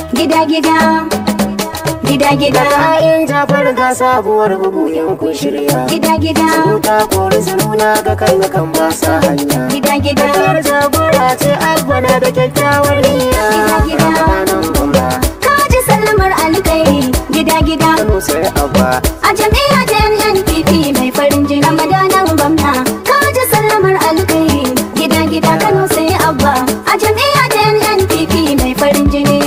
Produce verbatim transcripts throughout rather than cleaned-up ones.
gida gida gida gida ra'ayin Jafar ga sabuwar bugu yan kun shirya gida gida ta kori zuruna ga kan kan ba sa hanya gida gida Jafar jagora ce agwana da kyakkyawar niyya Gida, gida. ranar gwamna kaji sallamar alkhairi gida gida Kano sai abba a jam'iyya ta N N P P mai farin jini ramadanan gwamna kaji sallamar alkhairi gida gida Kano sai abba a jam'iyya ta N N P P mai farin jini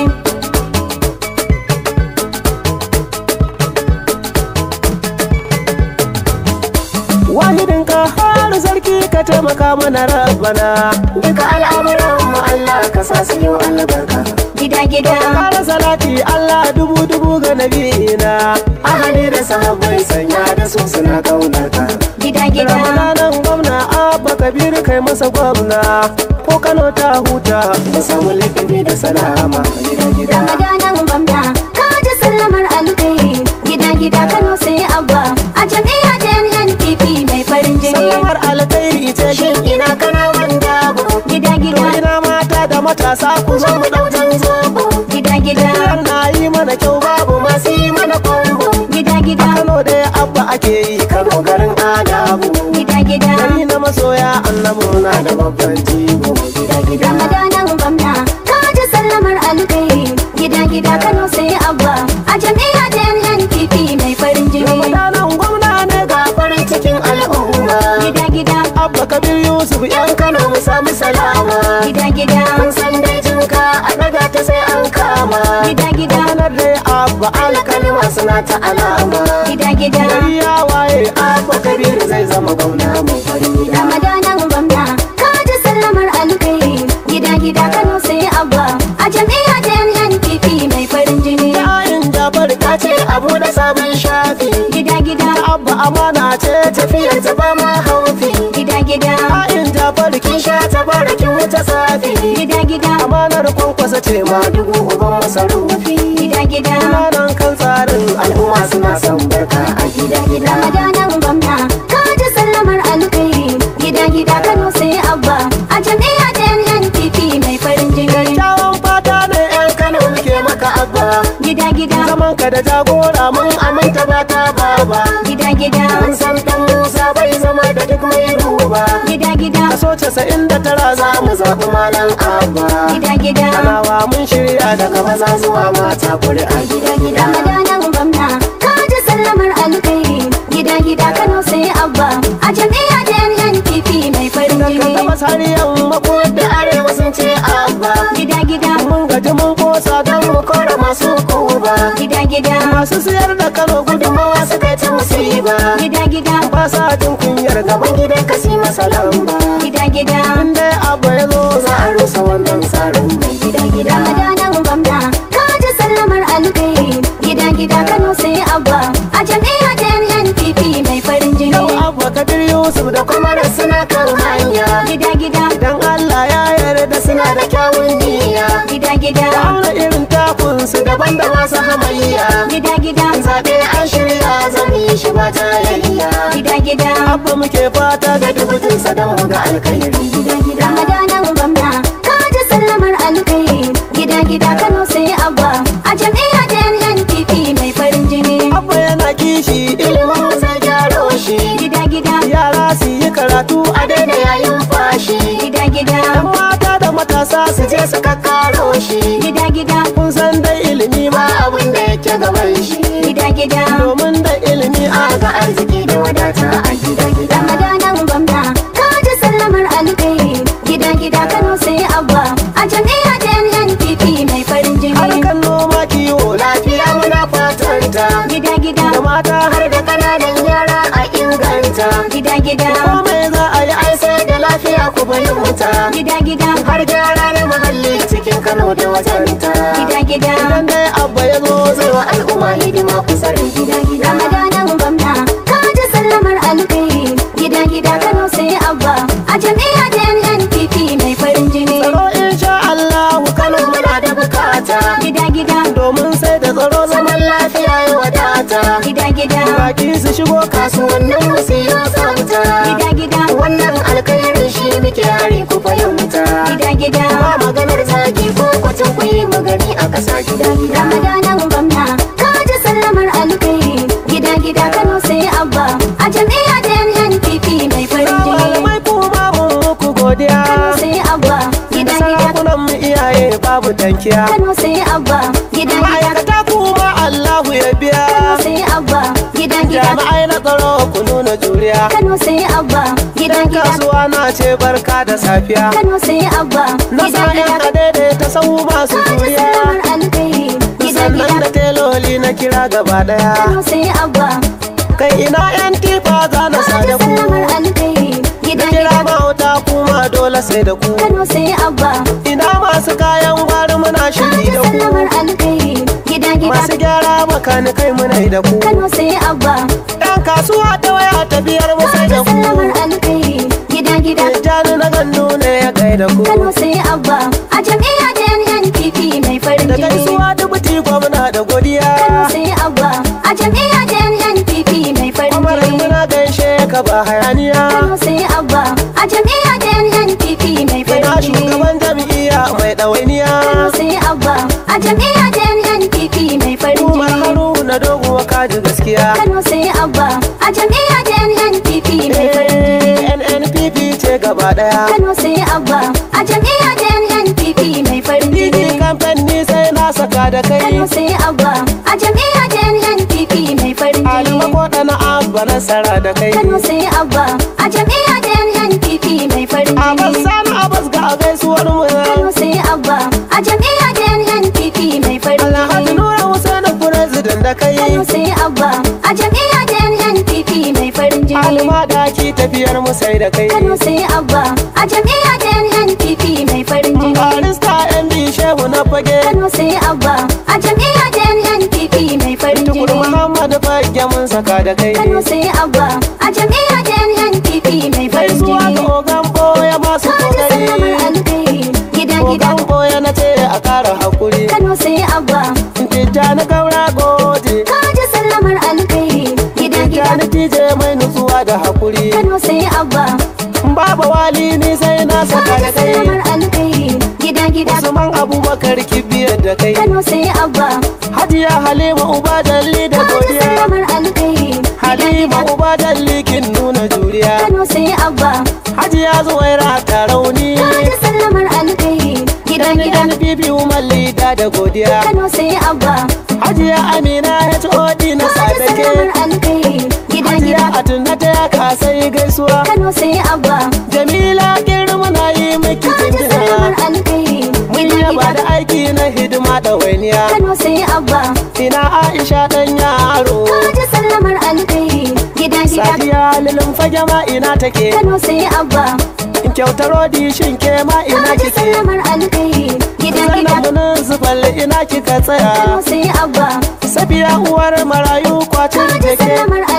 wahidin ka har sarki ka taimaka mana rabbana duka al'amuran mu Allah ka sa su yi albarka gida gida kara salati Allah dubu dubu ga nabiyina ahali da sahabbai sanya da su suna kaunar ka gida gida ramadanan gwamna abba kabir kai masa gwamna ko Kano ta huta da samu likifi da salama gida gida ramadanan gwamna kaji sallamar alkhairi gida gida Kano sai abba a jam'iyya ta N N P P mai farin jini sallamar alkhairi ce shin ina kana wanda gida gida ina mata da matasa ku zo mu dautan zobo gida gida na yi mana kyau babu masu yi mana kombo gida gida Kano da abba ake yi Kano garin adabu gida gida gari na masoya annabu na da babban jigo gida gida ramadanan gwamna kaji sallamar alkhairi gida gida Kano sai abba a jam'iyya ta N N P P mai farin jini ramadanan gwamna ne ga farin cikin al'umma gida gida abba kabir yusuf yan Kano mu samu salama gida gida kun san dai jinka a daga ta sai an kama gida gida ranar dai abba alkalima suna ta alama gida gida gari ya waye abba kabir zai zama gwamna mai farin gida ramadanan gwamna kaji sallamar alkhairi gida gida Kano sai abba a jam'iyya ta N N P P mai farin jini yayin Jafar ta ce abu da sabon shafi gida gida abba amana ce tafiyar ta ba ma haufi gida gida yayin Jafar kin sha ta barakin wuta safi gida gida amanar kwankwasa ce ma dubu uban masarufi gida gida nan kan tsarin al'umma suna son barka a gida gida ramadanan gwamna kaji sallamar alkhairi gida gida Kano sai abba a jam'iyya ta N N P P mai farin jini kyawun fata ne yan Kano muke maka abba gida gida zaman ka da jagora mun aminta ba ta baba gida gida mun san dan Musa bai zama da duk mai ruba gida gida kaso casa'in da tara za mu zaɓi malam abba gida gida Kanawa mun shirya daga maza zuwa mata kuri'a gida gida ramadanan gwamna kaji sallamar alkhairi gida gida Kano sai abba a jam'iyya ta N N P P mai farin ka jini taba sariyan mako da arewa sun ce abba gida gida mun gaji mun kosa don mu kora masu kuba gida gida masu siyar da Kano gudunmawa su kai ta musiba gida gida ba sa jin kunyar gaban gidan kasi masa lamba gida gida inda abba ya zo za a rusa wannan tsarin mai gida gida ramadanan gwamna kaji sallamar alkhairi gida gida Kano sai abba a jam'iyya ta N N P P mai farin jini yau abba kabir yusuf da kuma da suna kan hanya gida gida dan Allah ya yarda suna da kyawun niyya gida gida auna irin takunsu daban da masu hamayya gida gida zaɓe an shirya zan yi shi ba tarayya gida gida abba muke fata da dubutin sa don mu ga alkhairi gida gida ramadanan gwamna kaji sallamar alkhairi gida gida Kano sai abba a jam'iyya ta N N P P mai farin jini abba yana kishi ilimin zai gyaro shi gida gida yara su yi karatu a daina yayin fashi gida gida yan mata da matasa su je su kakkaro shi gida gida kun san da ilimi ma abin da yake gaban shi gida gida domin da ilimi a ga arziki da wadata a gida gida ramadanan gwamna kaji sallamar alkhairi gida gida Kano sai abba a jam'iyya ta N N P P mai farin jini harkar noma kiwo lafiya muna fatanta gida gida da mata har da kananan yara a inganta gida gida komai za a yi ai sai da lafiya ku fahimta gida gida har gyara na muhalli cikin Kano da wajenta gida gida idan dai abba ya zo zai wa al'umma hidima kusa da gida gida ramadanan gwamna kaji sallamar alkhairi gida gida Kano sai abba a jam'iyya ta N N P P mai farin jini tsaro insha Allah Kano muna da bukata gida gida domin sai da tsaro zaman lafiya ya wadata mata. Gida gida Baki su shigo kasuwannin mu su yi tsafta. gida gida Wannan alkhairin shi muke hari ku fahimta. gida gida Ba maganar zagi ko kwacin ku yi magani a ƙasa gida gida. Ramadanan gwamna ka ji sallamar alkhairi gida gida Kano sai abba a jam'iyya ta N P P mai farin jini. Malamai kuma mun muku godiya. Kano sai abba gida gida Sarakunan mu iyaye babu tankiya. Kano sai abba gida gida Ma'aikata kuma Allahu ya biya. Kano sai abba gida gida Jami'ai na tsaro ku nuna juriya. Kano sai abba gida Dan gida kasuwa na ce barka da safiya. Kano sai abba Na gida sa yan gida adai ta sahu masu ka ji juriya. sallamar alkhairi gida Sannan gida da teloli na kira gaba daya. Kano sai abba Kai ina yan tifa za na sa ka ji da ku. sallamar alkhairi gida Kira gida mahauta kuma dole sai da ku. Kano sai abba Ina masu kayan gwari muna ka shiri ji da sallamar ku. alkhairi gida gida Masu gyara makanikai muna yi da ku. Kano sai abba Yan kasuwa ta waya ta biyar mu ka sai ji da ku. sallamar alkhairi gida gida Tijjani na gandu ne ya kai da ku. Kano sai abba a jam'iyya ta N P P mai farin Da jini. gaisuwa dubuti gwamna da Kano godiya. sai abba a jam'iyya ta N P P mai farin Kwamarin jini. muna gaishe ka ba hayaniya. Kano sai abba a jam'iyya ta N P P mai Ina farin jini. shugaban jam'iyya mai ɗawainiya. Kano sai abba a jam'iyya ta N P P mai farin Umar jini. Haruna doguwa kaji gaskiya. Kano sai abba a jam'iyya ta N P P mai farin jini. Eh, N N P P ce gaba daya. Kano sai abba a jam'iyya ta N P P mai farin Didi jini. kamfen ni sai na saka da kai. Kano sai abba a jam'iyya ta N P P mai farin Alima jini. koɗa na abba nasara da kai. Kano sai abba a jam'iyya ta N P P mai farin Abbas jini. sani Abbas ga gaisuwar mu. Kano sai abba a jam'iyya ta N P P mai farin Alhaji jini. Nura Hussein president da kai. Kano sai abba a jam'iyya ta N P P mai farin jini. Alima da ki tafiyar mu sai da kai. Kano sai abba a jam'iyya ta N P P mai farin jini. Barista M D Shehu na fage. Kano sai abba a jam'iyya ta N P P mai farin Tukur jini. Muhammad fage mun saka da kai. Kano sai abba a jam'iyya ta N P P mai farin Gaisuwa ga jini. ogan boya masu Ka ji sallamar kokari. alkhairi gida gida. Ogan boya na ce a kara hakuri. Kano sai abba Tijjani kaura gode. ka ji sallamar alkhairi gida gida. Tijjani tije mai nutsuwa da hakuri. Kano sai abba Baba wali ni sai na ka saka ji da kai. sallamar alkhairi gida gida. Usman Abubakar kibiyar da kai. Kano sai abba Hajiya Halima Uba Dalli da ka ji godiya. sallamar alkhairi gida Halima gida. Uba Dalli kin nuna juriya. Kano sai abba Hajiya Zuwaira ta rauni. ka ji sallamar alkhairi gida Dan gida. dan bibi Umar Lida da godiya. Kano sai abba Hajiya Amina H O D na ka ji sadake. sallamar alkhairi gida Hajiya gida. Atuna ta ya kasai gaisuwa. Kano sai abba Jamila girma na yi miki ka ji sallamar jinjina. alkhairi Mun gida yaba gida. da aiki na hidima da wainiya. Kano sai abba Ina Aisha dan yaro. ka ji sallamar alkhairi gida gida. Sadiya lilin fage ma ina take. Kano sai abba Kyautar rodi shin ke ma ka ina ji kike. sallamar alkhairi gida gida. Zainab nan zuballe ina kika Kano tsaya. sai abba Safiya uwar marayu kwacin ka ji keke. sallamar